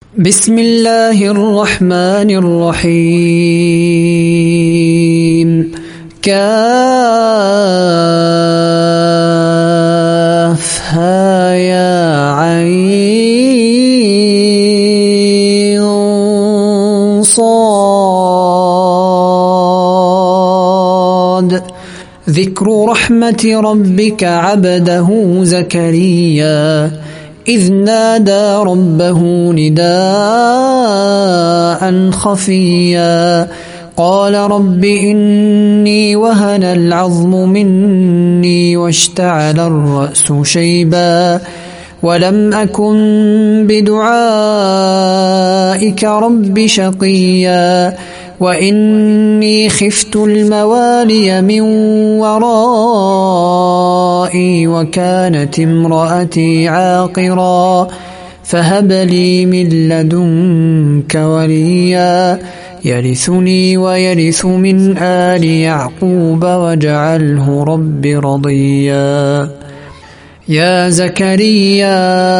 بسم الله الرحمن الرحيم. كافها يا عين صاد. ذكر رحمة ربك عبده زكريا إذ نادى ربه نداء خفيا قال رب إني وهن العظم مني واشتعل الرأس شيبا ولم أكن بدعائك رب شقيا وإني خفت الموالي من ورائي وكانت امرأتي عاقرا فهب لي من لدنك وليا يرثني ويرث من آل يعقوب واجعله رب رضيا. يا زكريا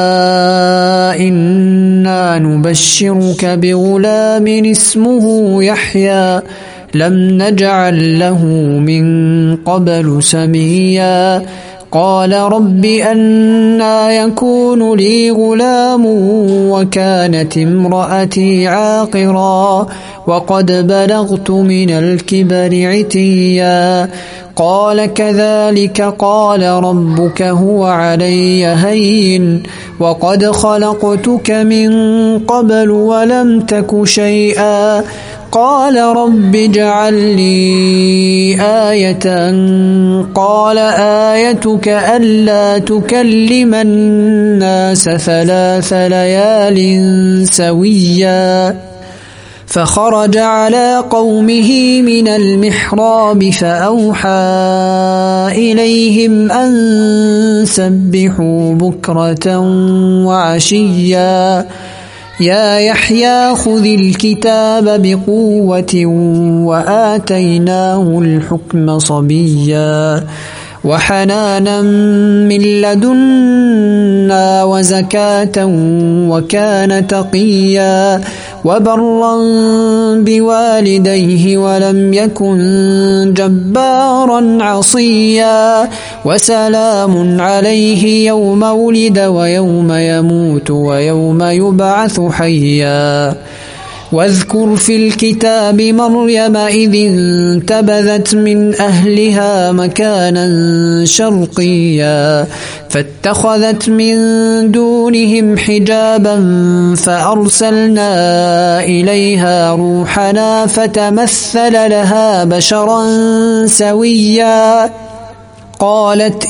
إنا نبشرك بغلام اسمه يحيى لم نجعل له من قبل سميا قال رب أنى يكون لي غلام وكانت امرأتي عاقرا وقد بلغت من الكبر عتيا قال كذلك قال ربك هو علي هين وقد خلقتك من قبل ولم تك شيئا قال رب اجعل لي آية قال آيتك ألا تكلم الناس 3 ليال سويا فخرج على قومه من المحراب فأوحى إليهم أن سبحوا بكرة وعشيا يا يحيى خذ الكتاب بقوة وآتيناه الحكم صبيا وحنانا من لدنا وزكاة وكان تقيا وبرا بوالديه ولم يكن جبارا عصيا وسلام عليه يوم ولد ويوم يموت ويوم يبعث حيا واذكر في الكتاب مريم إذ انتبذت من أهلها مكانا شرقيا فاتخذت من دونهم حجابا فأرسلنا إليها روحنا فتمثل لها بشرا سويا قالت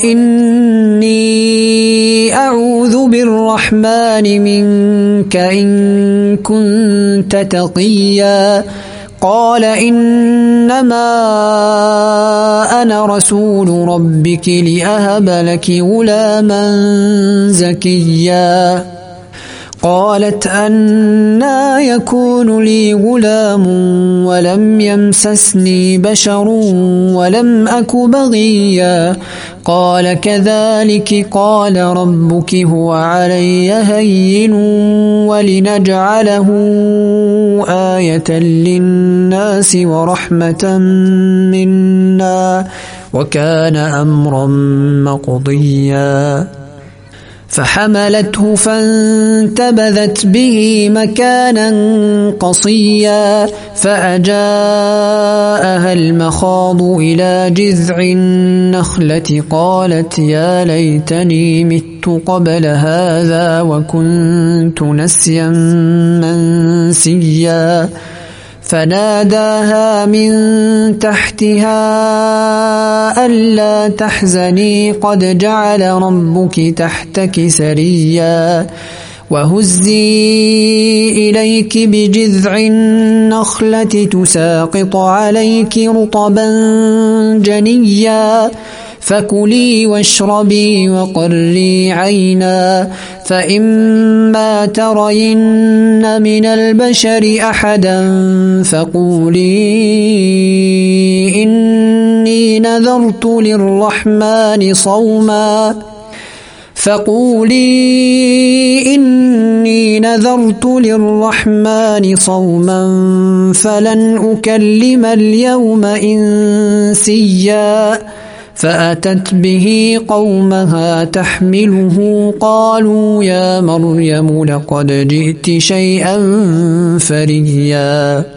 إني أعوذ بالرحمن منك إن كنت تقيا قال إنما أنا رسول ربك لأهب لك غلاما زكيا قالت أنى يكون لي غلام ولم يمسسني بشر ولم أك بغيا قال كذلك قال ربك هو علي هين ولنجعله آية للناس ورحمة منا وكان أمرا مقضيا فحملته فانتبذت به مكانا قصيا فأجاءها المخاض إلى جذع النخلة قالت يا ليتني مت قبل هذا وكنت نسيا منسيا فناداها من تحتها ألا تحزني قد جعل ربك تحتك سريا وهزي إليك بجذع النخلة تساقط عليك رطبا جنيا فكلي واشربي وقري عينا فإما ترين من البشر أحدا فقولي إني نذرت للرحمن صوما فقولي إني نذرت للرحمن صوما فلن أكلم اليوم إنسيا فأتت به قومها تحمله قالوا يا مريم لقد جئت شيئا فريا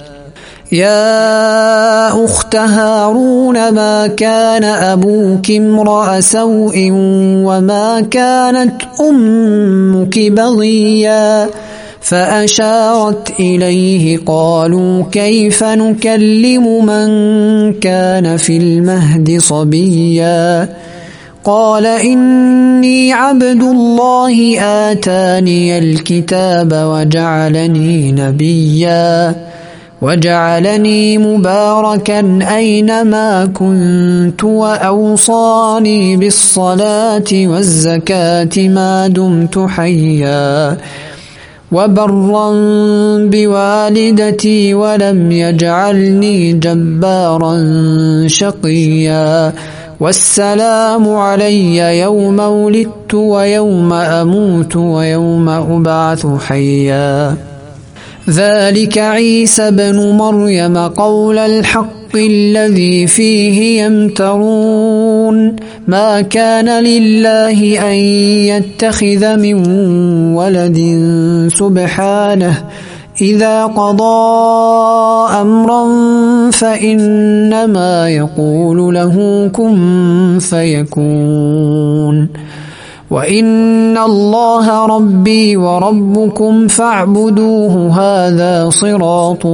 يا أخت هارون ما كان أبوك امرأ سوء وما كانت أمك بغيا فأشارت إليه قالوا كيف نكلم من كان في المهد صبيا قال إني عبد الله آتاني الكتاب وجعلني نبيا وجعلني مباركا أينما كنت وأوصاني بالصلاة والزكاة ما دمت حيا وبرا بوالدتي ولم يجعلني جبارا شقيا والسلام علي يوم ولدت ويوم أموت ويوم أبعث حيا ذلك عيسى بن مريم قول الحق الذي فيه يمترون ما كان لله أن يتخذ من ولد سبحانه إذا قضى أمرا فإنما يقول له كن فيكون وإن الله ربي وربكم فاعبدوه هذا صراط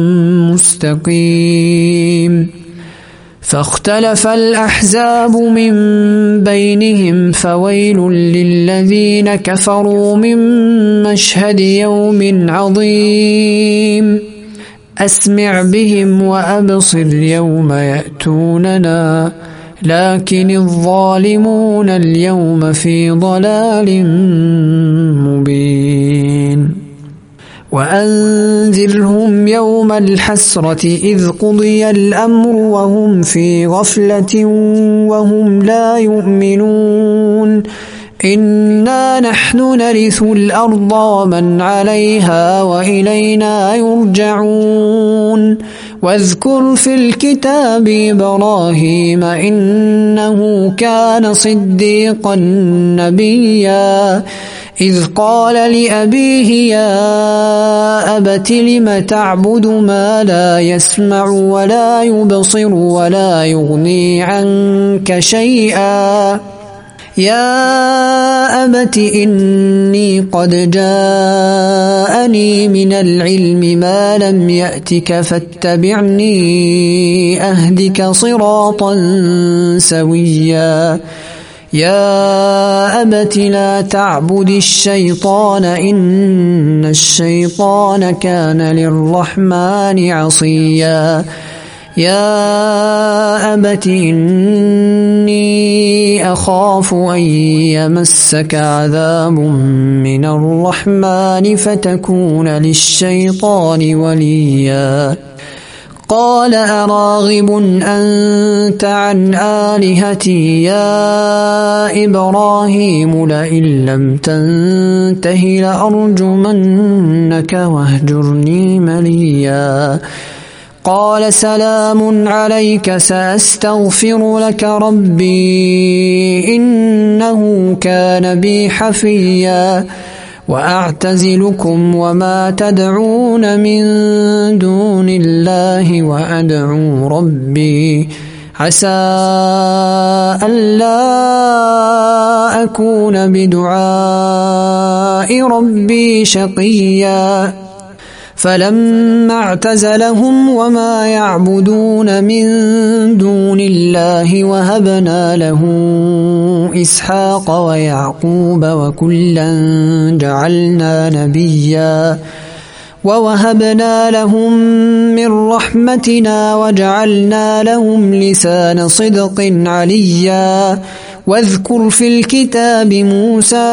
مستقيم فاختلف الأحزاب من بينهم فويل للذين كفروا من مشهد يوم عظيم أسمع بهم وأبصر يوم يأتوننا لكن الظالمون اليوم في ضلال مبين وأنذرهم يوم الحسرة إذ قضي الأمر وهم في غفلة وهم لا يؤمنون إنا نحن نرث الأرض ومن عليها وإلينا يرجعون واذكر في الكتاب إبراهيم إنه كان صديقا نبيا إذ قال لأبيه يا أبت لم تعبد ما لا يسمع ولا يبصر ولا يغني عنك شيئا يا أبت إني قد جاءني من العلم ما لم يأتك فاتبعني أهدك صراطا سويا يا أبت لا تعبد الشيطان إن الشيطان كان للرحمن عصيا يا أبت إني أخاف أن يمسك عذاب من الرحمن فتكون للشيطان وليا قال أراغب أنت عن آلهتي يا إبراهيم لئن لم تنته لأرجمنك واهجرني مليا قال سلام عليك سأستغفر لك ربي إنه كان بي حفيا وأعتزلكم وما تدعون من دون الله وأدعو ربي عسى ألا أكون بدعاء ربي شقيا فلما اعتزلهم وما يعبدون من دون الله وهبنا له إسحاق ويعقوب وكلا جعلنا نبيا ووهبنا لهم من رحمتنا وجعلنا لهم لسان صدق عليا واذكر في الكتاب موسى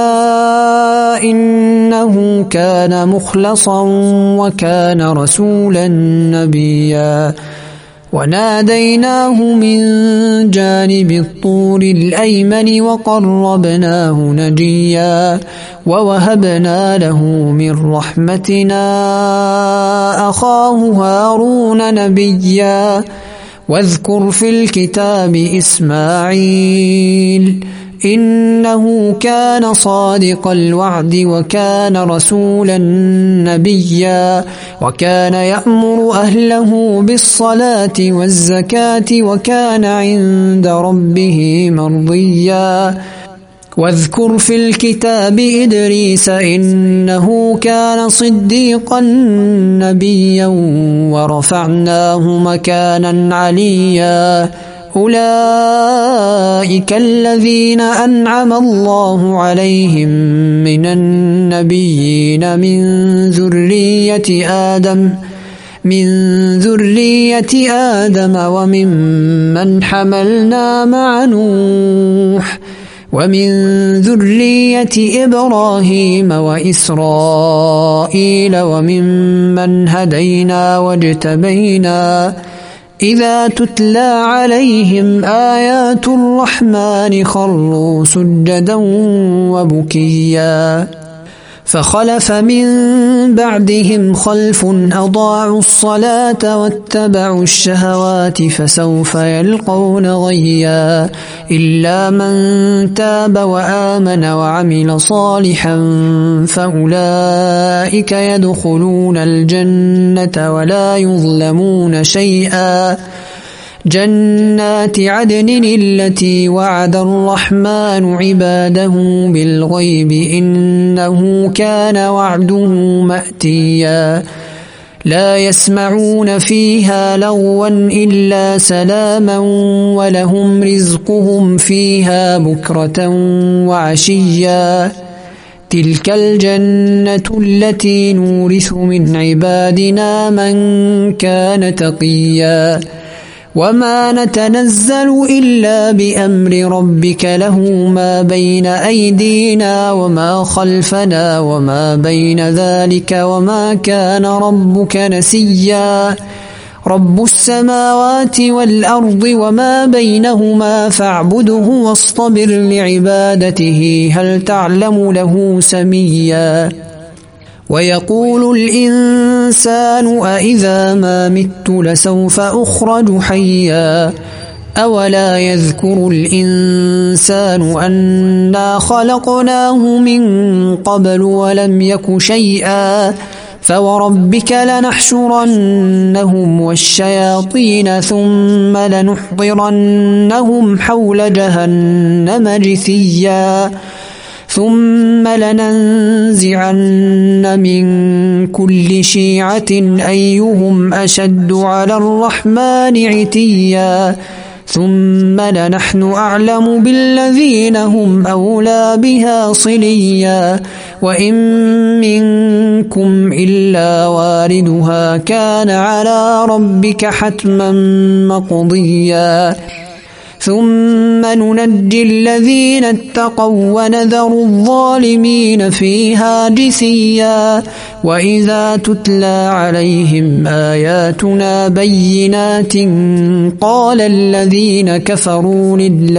إنه كان مخلصا وكان رسولا نبيا وناديناه من جانب الطور الأيمن وقربناه نجيا ووهبنا له من رحمتنا أخاه هارون نبيا واذكر في الكتاب إسماعيل إنه كان صادق الوعد وكان رسولا نبيا وكان يأمر أهله بالصلاة والزكاة وكان عند ربه مرضيا واذكر في الكتاب إدريس إنه كان صديقا نبيا ورفعناه مكانا عليا أولئك الذين أنعم الله عليهم من النبيين من ذرية آدم وممن حملنا مع نوح ومن ذرية إبراهيم وإسرائيل وممن هدينا واجتبينا إذا تتلى عليهم آيات الرحمن خروا سجدا وبكيا فخلف من بعدهم خلف أضاعوا الصلاة واتبعوا الشهوات فسوف يلقون غيا إلا من تاب وآمن وعمل صالحا فأولئك يدخلون الجنة ولا يظلمون شيئا جنات عدن التي وعد الرحمن عباده بالغيب إنه كان وعده مأتيا لا يسمعون فيها لغوا إلا سلاما ولهم رزقهم فيها بكرة وعشيا تلك الجنة التي نورث من عبادنا من كان تقيا وما نتنزل إلا بأمر ربك له ما بين أيدينا وما خلفنا وما بين ذلك وما كان ربك نسيا رب السماوات والأرض وما بينهما فاعبده واصطبر لعبادته هل تعلم له سميا ويقول الإنسان أإذا ما مت لسوف أخرج حيا أولا يذكر الإنسان أنا خلقناه من قبل ولم يك شيئا فوربك لنحشرنهم والشياطين ثم لنحضرنهم حول جهنم جثيا ثم لننزعن من كل شيعة أيهم أشد على الرحمن عتيا ثم لنحن أعلم بالذين هم أولى بها صليا وإن منكم إلا واردها كان على ربك حتما مقضيا ثم ننجي الذين اتقوا ونذر الظالمين فيها جثيا وإذا تتلى عليهم آياتنا بينات قال الذين كفروا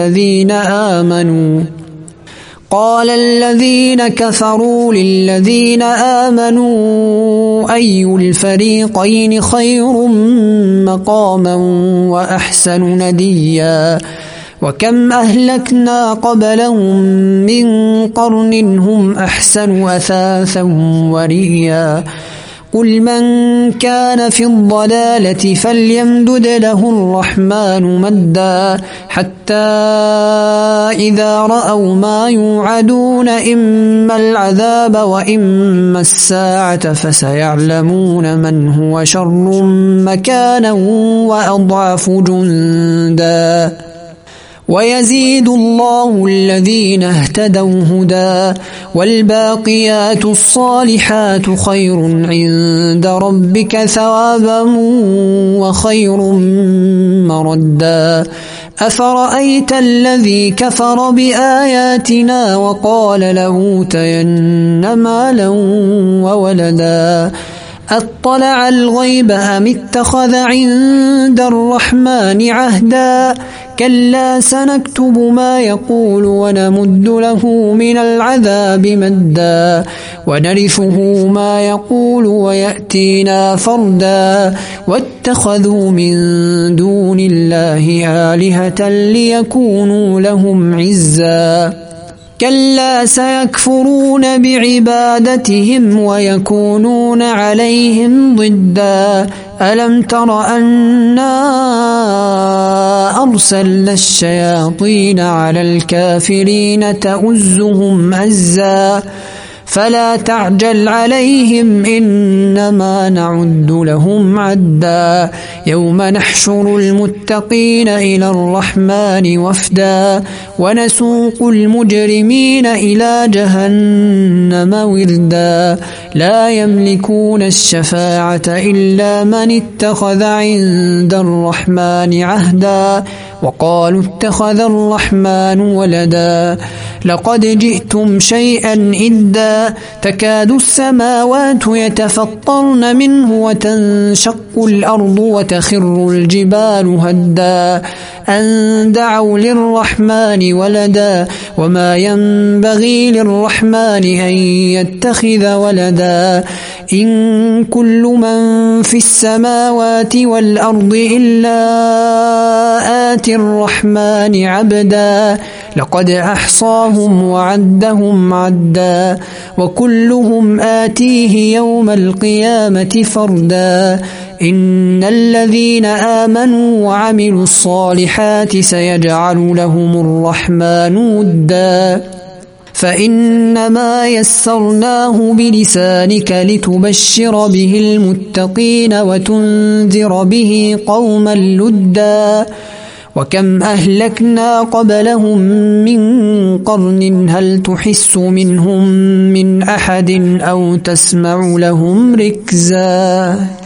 للذين آمنوا أي الفريقين خير مقاما وأحسن نديا وكم أهلكنا قبلهم من قرن هم أحسن أثاثا ورئيا قل من كان في الضلالة فليمدد له الرحمن مدا حتى إذا رأوا ما يوعدون إما العذاب وإما الساعة فسيعلمون من هو شر مكانا وأضعف جندا ويزيد الله الذين اهتدوا هدى والباقيات الصالحات خير عند ربك ثوابا وخير مردا أفرأيت الذي كفر بآياتنا وقال لأوتين مالا وولدا أطلع الغيب أم اتخذ عند الرحمن عهدا كلا سنكتب ما يقول ونمد له من العذاب مدا ونرثه ما يقول ويأتينا فردا واتخذوا من دون الله آلهة ليكونوا لهم عزا كلا سيكفرون بعبادتهم ويكونون عليهم ضدا ألم تر أنا أرسلنا الشياطين على الكافرين تؤزهم أزا فلا تعجل عليهم إنما نعد لهم عدا يوم نحشر المتقين إلى الرحمن وفدا ونسوق المجرمين إلى جهنم وردا لا يملكون الشفاعة إلا من اتخذ عند الرحمن عهدا وقالوا اتخذ الرحمن ولدا لقد جئتم شيئا إدا تكاد السماوات يتفطرن منه وتنشق الأرض وتخر الجبال هدا أن دعوا للرحمن ولدا وما ينبغي للرحمن أن يتخذ ولدا إن كل من في السماوات والأرض إلا آتي الرحمن عبدا لقد أحصاهم وعدهم عدا وكلهم آتيه يوم القيامة فردا إن الذين آمنوا وعملوا الصالحات سيجعل لهم الرحمن ودا فإنما يسرناه بلسانك لتبشر به المتقين وتنذر به قوما لدا وكم أهلكنا قبلهم من قرن هل تحس منهم من أحد أو تسمع لهم ركزا